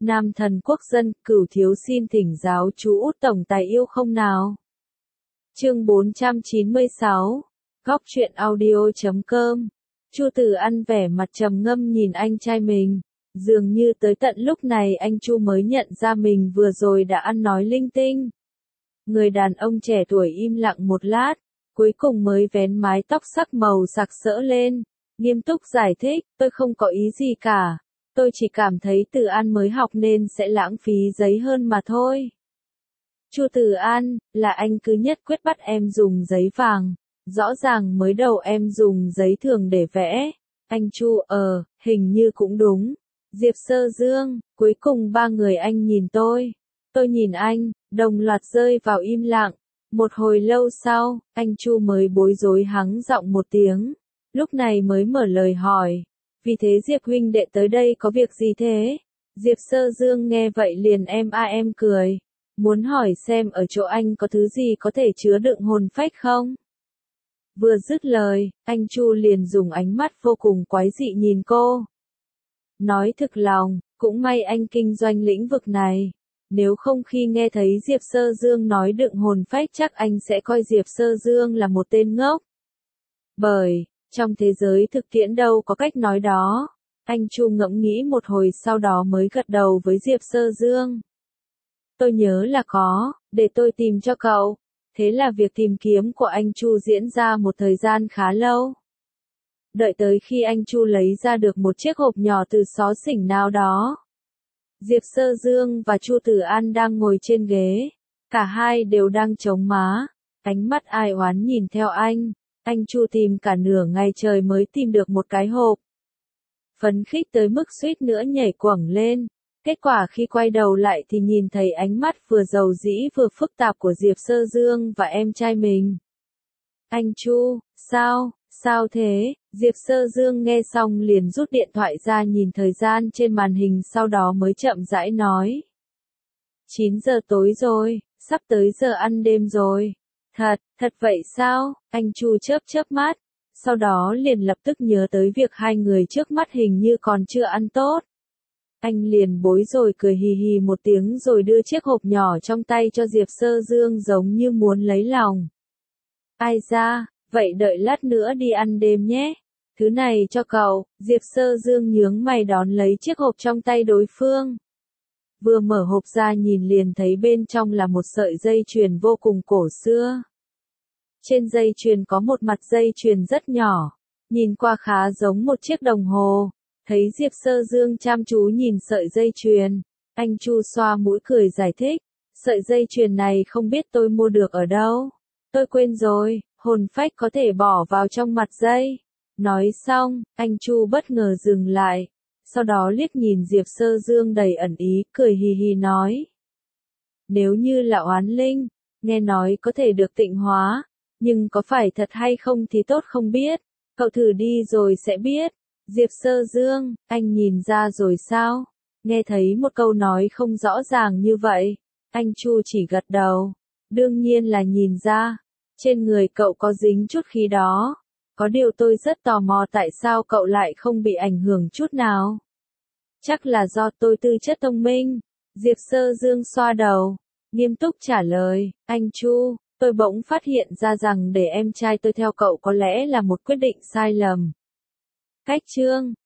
Nam thần quốc dân, Cửu thiếu xin thỉnh giáo chú Út tổng tài yêu không nào. Chương 496, Góc truyện audio.com. Chu Từ An vẻ mặt trầm ngâm nhìn anh trai mình, dường như tới tận lúc này anh Chu mới nhận ra mình vừa rồi đã ăn nói linh tinh. Người đàn ông trẻ tuổi im lặng một lát, cuối cùng mới vén mái tóc sắc màu sặc sỡ lên, nghiêm túc giải thích, tôi không có ý gì cả, tôi chỉ cảm thấy Từ An mới học nên sẽ lãng phí giấy hơn mà thôi. Chu Từ An, là anh cứ nhất quyết bắt em dùng giấy vàng, rõ ràng mới đầu em dùng giấy thường để vẽ. Anh Chu, hình như cũng đúng. Diệp Sơ Dương, cuối cùng ba người anh nhìn tôi nhìn anh, đồng loạt rơi vào im lặng. Một hồi lâu sau, anh Chu mới bối rối hắng giọng một tiếng, lúc này mới mở lời hỏi, vì thế Diệp huynh đệ tới đây có việc gì thế? Diệp Sơ Dương nghe vậy liền em cười, muốn hỏi xem ở chỗ anh có thứ gì có thể chứa đựng hồn phách không? Vừa dứt lời, anh Chu liền dùng ánh mắt vô cùng quái dị nhìn cô. Nói thực lòng, cũng may anh kinh doanh lĩnh vực này. Nếu không khi nghe thấy Diệp Sơ Dương nói đựng hồn phách chắc anh sẽ coi Diệp Sơ Dương là một tên ngốc. Bởi, trong thế giới thực tiễn đâu có cách nói đó. Anh Chu ngẫm nghĩ một hồi sau đó mới gật đầu với Diệp Sơ Dương. Tôi nhớ là có, để tôi tìm cho cậu. Thế là việc tìm kiếm của anh Chu diễn ra một thời gian khá lâu. Đợi tới khi anh Chu lấy ra được một chiếc hộp nhỏ từ xó xỉnh nào đó. Diệp Sơ Dương và Chu Từ An đang ngồi trên ghế, cả hai đều đang chống má, ánh mắt ai oán nhìn theo anh. Anh Chu tìm cả nửa ngày trời mới tìm được một cái hộp. Phấn khích tới mức suýt nữa nhảy quẩng lên, kết quả khi quay đầu lại thì nhìn thấy ánh mắt vừa dầu dĩ vừa phức tạp của Diệp Sơ Dương và em trai mình. Anh Chu, sao thế? Diệp Sơ Dương nghe xong liền rút điện thoại ra nhìn thời gian trên màn hình sau đó mới chậm rãi nói. 9 giờ tối rồi, sắp tới giờ ăn đêm rồi. Thật vậy sao? Anh Chu chớp mắt, sau đó liền lập tức nhớ tới việc hai người trước mắt hình như còn chưa ăn tốt. Anh liền bối rồi cười hì hì một tiếng rồi đưa chiếc hộp nhỏ trong tay cho Diệp Sơ Dương giống như muốn lấy lòng. Ai ra, vậy đợi lát nữa đi ăn đêm nhé. Thứ này cho cậu. Diệp Sơ Dương nhướng mày đón lấy chiếc hộp trong tay đối phương. Vừa mở hộp ra nhìn liền thấy bên trong là một sợi dây chuyền vô cùng cổ xưa. Trên dây chuyền có một mặt dây chuyền rất nhỏ, nhìn qua khá giống một chiếc đồng hồ. Thấy Diệp Sơ Dương chăm chú nhìn sợi dây chuyền, anh Chu xoa mũi cười giải thích, sợi dây chuyền này không biết tôi mua được ở đâu. Tôi quên rồi, hồn phách có thể bỏ vào trong mặt dây. Nói xong, anh Chu bất ngờ dừng lại, sau đó liếc nhìn Diệp Sơ Dương đầy ẩn ý, cười hì hì nói. Nếu như là oán linh, nghe nói có thể được tịnh hóa, nhưng có phải thật hay không thì tốt không biết, cậu thử đi rồi sẽ biết. Diệp Sơ Dương, anh nhìn ra rồi sao? Nghe thấy một câu nói không rõ ràng như vậy, anh Chu chỉ gật đầu. Đương nhiên là nhìn ra, trên người cậu có dính chút khí đó. Có điều tôi rất tò mò tại sao cậu lại không bị ảnh hưởng chút nào. Chắc là do tôi tư chất thông minh. Diệp Sơ Dương xoa đầu, nghiêm túc trả lời, anh Chu, tôi bỗng phát hiện ra rằng để em trai tôi theo cậu có lẽ là một quyết định sai lầm. Cách chương